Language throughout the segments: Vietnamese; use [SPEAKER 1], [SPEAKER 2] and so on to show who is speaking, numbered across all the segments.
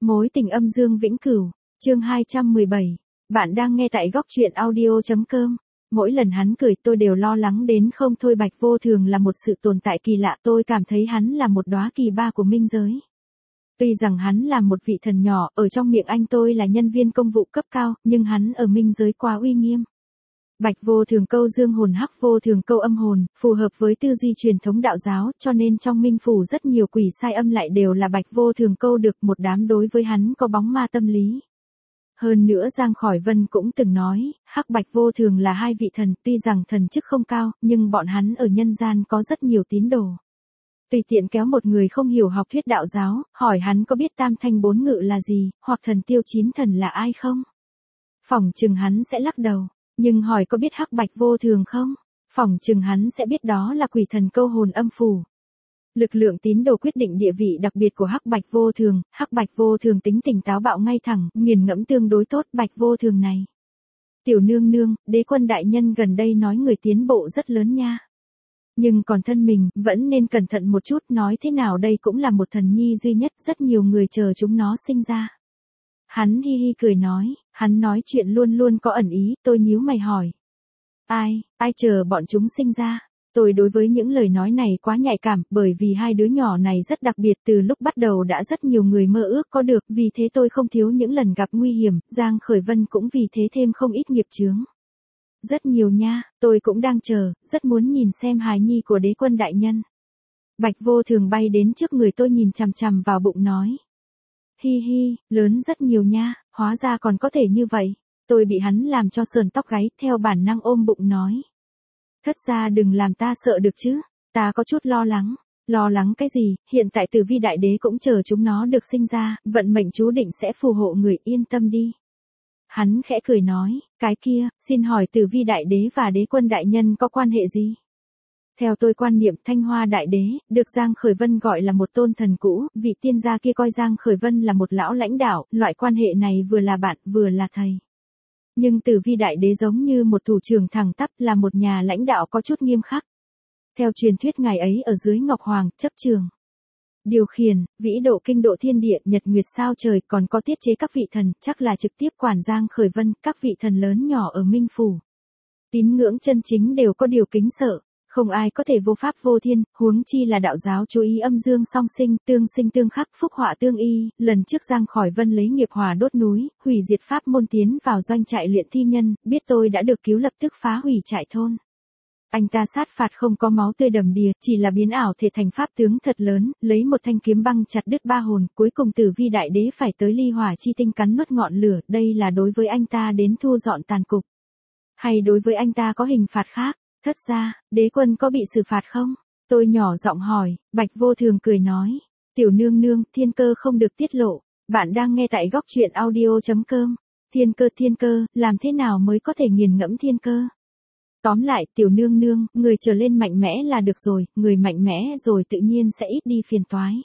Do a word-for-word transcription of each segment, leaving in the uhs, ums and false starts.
[SPEAKER 1] Mối tình âm dương vĩnh cửu, chương hai trăm mười bảy. Bạn đang nghe tại góc truyện audio.com. Mỗi lần hắn cười tôi đều lo lắng đến không thôi. Bạch Vô Thường là một sự tồn tại kỳ lạ, tôi cảm thấy hắn là một đóa kỳ ba của minh giới. Tuy rằng hắn là một vị thần nhỏ, ở trong miệng anh tôi là nhân viên công vụ cấp cao, nhưng hắn ở minh giới quá uy nghiêm. Bạch Vô Thường câu dương hồn, Hắc Vô Thường câu âm hồn, phù hợp với tư duy truyền thống đạo giáo, cho nên trong minh phủ rất nhiều quỷ sai âm lại đều là Bạch Vô Thường câu được, một đám đối với hắn có bóng ma tâm lý. Hơn nữa Giang Khỏi Vân cũng từng nói, Hắc Bạch Vô Thường là hai vị thần, tuy rằng thần chức không cao, nhưng bọn hắn ở nhân gian có rất nhiều tín đồ. Tùy tiện kéo một người không hiểu học thuyết đạo giáo, hỏi hắn có biết tam thanh bốn ngự là gì, hoặc thần tiêu chín thần là ai không? Phỏng chừng hắn sẽ lắc đầu. Nhưng hỏi có biết Hắc Bạch Vô Thường không? Phỏng chừng hắn sẽ biết đó là quỷ thần câu hồn âm phủ. Lực lượng tín đồ quyết định địa vị đặc biệt của Hắc Bạch Vô Thường. Hắc Bạch Vô Thường tính tình táo bạo ngay thẳng, nghiền ngẫm tương đối tốt. Bạch Vô Thường này. Tiểu nương nương, đế quân đại nhân gần đây nói người tiến bộ rất lớn nha. Nhưng còn thân mình, vẫn nên cẩn thận một chút. Nói thế nào đây cũng là một thần nhi duy nhất, rất nhiều người chờ chúng nó sinh ra. Hắn hi hi cười nói, hắn nói chuyện luôn luôn có ẩn ý, tôi nhíu mày hỏi. Ai, ai chờ bọn chúng sinh ra? Tôi đối với những lời nói này quá nhạy cảm, bởi vì hai đứa nhỏ này rất đặc biệt, từ lúc bắt đầu đã rất nhiều người mơ ước có được, vì thế tôi không thiếu những lần gặp nguy hiểm, Giang Khởi Vân cũng vì thế thêm không ít nghiệp chướng. Rất nhiều nha, tôi cũng đang chờ, rất muốn nhìn xem hài nhi của đế quân đại nhân. Bạch Vô Thường bay đến trước người tôi nhìn chằm chằm vào bụng nói. Hi hi, lớn rất nhiều nha, hóa ra còn có thể như vậy. Tôi bị hắn làm cho sờn tóc gáy, theo bản năng ôm bụng nói. Thất gia đừng làm ta sợ được chứ, ta có chút lo lắng. Lo lắng cái gì, hiện tại Tử Vi Đại Đế cũng chờ chúng nó được sinh ra, vận mệnh chú định sẽ phù hộ người, yên tâm đi. Hắn khẽ cười nói, cái kia, xin hỏi Tử Vi Đại Đế và Đế quân đại nhân có quan hệ gì? Theo tôi quan niệm, Thanh Hoa Đại Đế, được Giang Khởi Vân gọi là một tôn thần cũ, vị tiên gia kia coi Giang Khởi Vân là một lão lãnh đạo, loại quan hệ này vừa là bạn, vừa là thầy. Nhưng Tử Vi Đại Đế giống như một thủ trưởng thẳng tắp, là một nhà lãnh đạo có chút nghiêm khắc. Theo truyền thuyết ngài ấy ở dưới Ngọc Hoàng, chấp trường, điều khiển, vĩ độ kinh độ thiên địa, nhật nguyệt sao trời, còn có tiết chế các vị thần, chắc là trực tiếp quản Giang Khởi Vân, các vị thần lớn nhỏ ở Minh Phủ. Tín ngưỡng chân chính đều có điều kính sợ. Không ai có thể vô pháp vô thiên, huống chi là đạo giáo chú ý âm dương song sinh, tương sinh tương khắc, phúc họa tương y. Lần trước Giang Khỏi Vân lấy nghiệp hỏa đốt núi, hủy diệt pháp môn tiến vào doanh trại luyện thi nhân, biết tôi đã được cứu lập tức phá hủy trại thôn. Anh ta sát phạt không có máu tươi đầm đìa, chỉ là biến ảo thể thành pháp tướng thật lớn, lấy một thanh kiếm băng chặt đứt ba hồn, cuối cùng Tử Vi Đại Đế phải tới ly hỏa chi tinh cắn nuốt ngọn lửa, đây là đối với anh ta đến thu dọn tàn cục. Hay đối với anh ta có hình phạt khác? Thất gia, đế quân có bị xử phạt không? Tôi nhỏ giọng hỏi, Bạch Vô Thường cười nói. Tiểu nương nương, thiên cơ không được tiết lộ. Bạn đang nghe tại góc truyện audio.com. Thiên cơ thiên cơ, làm thế nào mới có thể nghiền ngẫm thiên cơ? Tóm lại, tiểu nương nương, người trở lên mạnh mẽ là được rồi, người mạnh mẽ rồi tự nhiên sẽ ít đi phiền toái.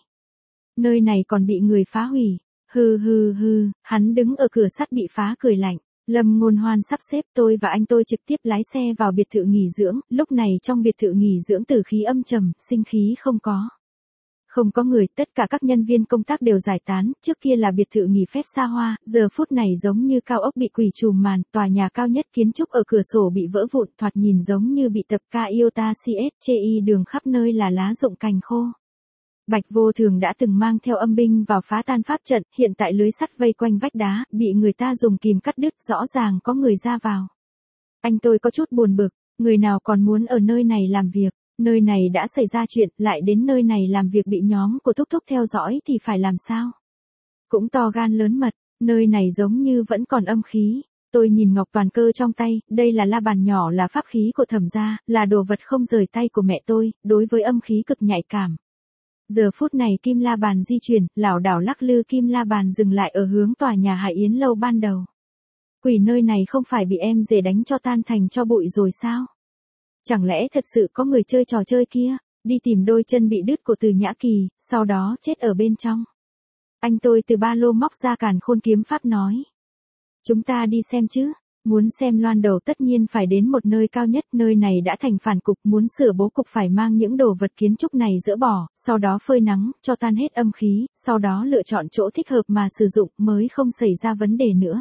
[SPEAKER 1] Nơi này còn bị người phá hủy. Hừ hừ hừ, hắn đứng ở cửa sắt bị phá cười lạnh. Lâm Ngôn Hoan sắp xếp tôi và anh tôi trực tiếp lái xe vào biệt thự nghỉ dưỡng, lúc này trong biệt thự nghỉ dưỡng tử khí âm trầm, sinh khí không có. Không có người, tất cả các nhân viên công tác đều giải tán, trước kia là biệt thự nghỉ phép xa hoa, giờ phút này giống như cao ốc bị quỷ trùm màn, tòa nhà cao nhất kiến trúc ở cửa sổ bị vỡ vụn, thoạt nhìn giống như bị tập ca Iota xê ét chê y đường khắp nơi là lá rụng cành khô. Bạch Vô Thường đã từng mang theo âm binh vào phá tan pháp trận, hiện tại lưới sắt vây quanh vách đá, bị người ta dùng kìm cắt đứt, rõ ràng có người ra vào. Anh tôi có chút buồn bực, người nào còn muốn ở nơi này làm việc, nơi này đã xảy ra chuyện, lại đến nơi này làm việc bị nhóm của Thúc Thúc theo dõi thì phải làm sao? Cũng to gan lớn mật, nơi này giống như vẫn còn âm khí. Tôi nhìn ngọc toàn cơ trong tay, đây là la bàn nhỏ, là pháp khí của Thẩm gia, là đồ vật không rời tay của mẹ tôi, đối với âm khí cực nhạy cảm. Giờ phút này kim la bàn di chuyển, lảo đảo lắc lư, kim la bàn dừng lại ở hướng tòa nhà Hải Yến lâu ban đầu. Quỷ nơi này không phải bị em rể đánh cho tan thành cho bụi rồi sao? Chẳng lẽ thật sự có người chơi trò chơi kia, đi tìm đôi chân bị đứt của Từ Nhã Kỳ, sau đó chết ở bên trong? Anh tôi từ ba lô móc ra càn khôn kiếm pháp nói. Chúng ta đi xem chứ. Muốn xem loan đầu tất nhiên phải đến một nơi cao nhất, nơi này đã thành phản cục, muốn sửa bố cục phải mang những đồ vật kiến trúc này dỡ bỏ, sau đó phơi nắng, cho tan hết âm khí, sau đó lựa chọn chỗ thích hợp mà sử dụng mới không xảy ra vấn đề nữa.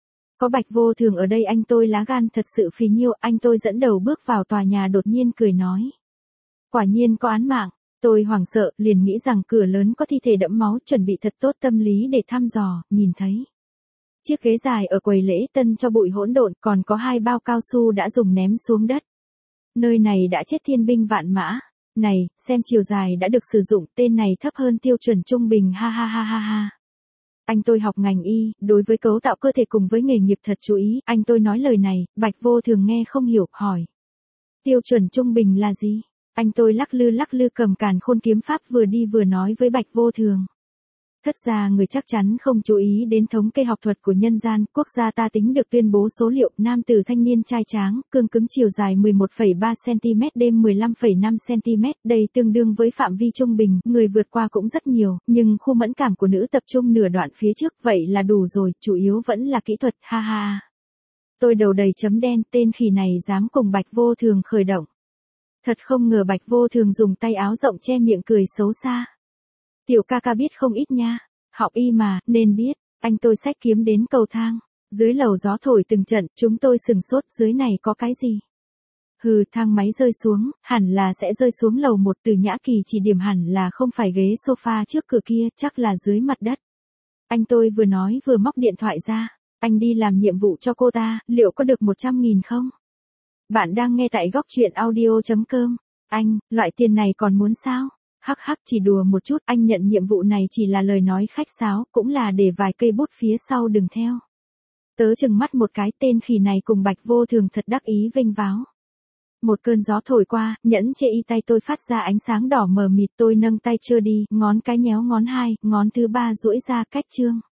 [SPEAKER 1] Có Bạch Vô Thường ở đây anh tôi lá gan thật sự phì nhiêu, anh tôi dẫn đầu bước vào tòa nhà đột nhiên cười nói. Quả nhiên có án mạng, tôi hoảng sợ, liền nghĩ rằng cửa lớn có thi thể đẫm máu, chuẩn bị thật tốt tâm lý để thăm dò, nhìn thấy. Chiếc ghế dài ở quầy lễ tân cho bụi hỗn độn, còn có hai bao cao su đã dùng ném xuống đất. Nơi này đã chết thiên binh vạn mã. Này, xem chiều dài đã được sử dụng, tên này thấp hơn tiêu chuẩn trung bình, ha ha ha ha ha. Anh tôi học ngành y, đối với cấu tạo cơ thể cùng với nghề nghiệp thật chú ý, anh tôi nói lời này, Bạch Vô Thường nghe không hiểu, hỏi. Tiêu chuẩn trung bình là gì? Anh tôi lắc lư lắc lư cầm càn khôn kiếm pháp vừa đi vừa nói với Bạch Vô Thường. Thất gia người chắc chắn không chú ý đến thống kê học thuật của nhân gian, quốc gia ta tính được tuyên bố số liệu, nam tử thanh niên trai tráng, cương cứng chiều dài mười một phẩy ba xăng-ti-mét, đêm mười lăm phẩy năm xăng-ti-mét, đây tương đương với phạm vi trung bình, người vượt qua cũng rất nhiều, nhưng khu mẫn cảm của nữ tập trung nửa đoạn phía trước, vậy là đủ rồi, chủ yếu vẫn là kỹ thuật, ha ha. Tôi đầu đầy chấm đen, tên khỉ này dám cùng Bạch Vô Thường khởi động. Thật không ngờ Bạch Vô Thường dùng tay áo rộng che miệng cười xấu xa. Tiểu ca ca biết không ít nha, học y mà, nên biết, anh tôi xách kiếm đến cầu thang, dưới lầu gió thổi từng trận, chúng tôi sừng sốt, dưới này có cái gì? Hừ, thang máy rơi xuống, hẳn là sẽ rơi xuống lầu một, Từ Nhã Kỳ chỉ điểm hẳn là không phải ghế sofa trước cửa kia, chắc là dưới mặt đất. Anh tôi vừa nói vừa móc điện thoại ra, anh đi làm nhiệm vụ cho cô ta, liệu có được một trăm nghìn không? Bạn đang nghe tại góc truyện audio chấm com, anh, loại tiền này còn muốn sao? Hắc hắc, chỉ đùa một chút, anh nhận nhiệm vụ này chỉ là lời nói khách sáo, cũng là để vài cây bút phía sau đừng theo. Tớ chừng mắt một cái, tên khỉ này cùng Bạch Vô Thường thật đắc ý vênh váo. Một cơn gió thổi qua, nhẫn chê y tay tôi phát ra ánh sáng đỏ mờ mịt, tôi nâng tay trơ đi, ngón cái nhéo ngón hai, ngón thứ ba duỗi ra cách chương.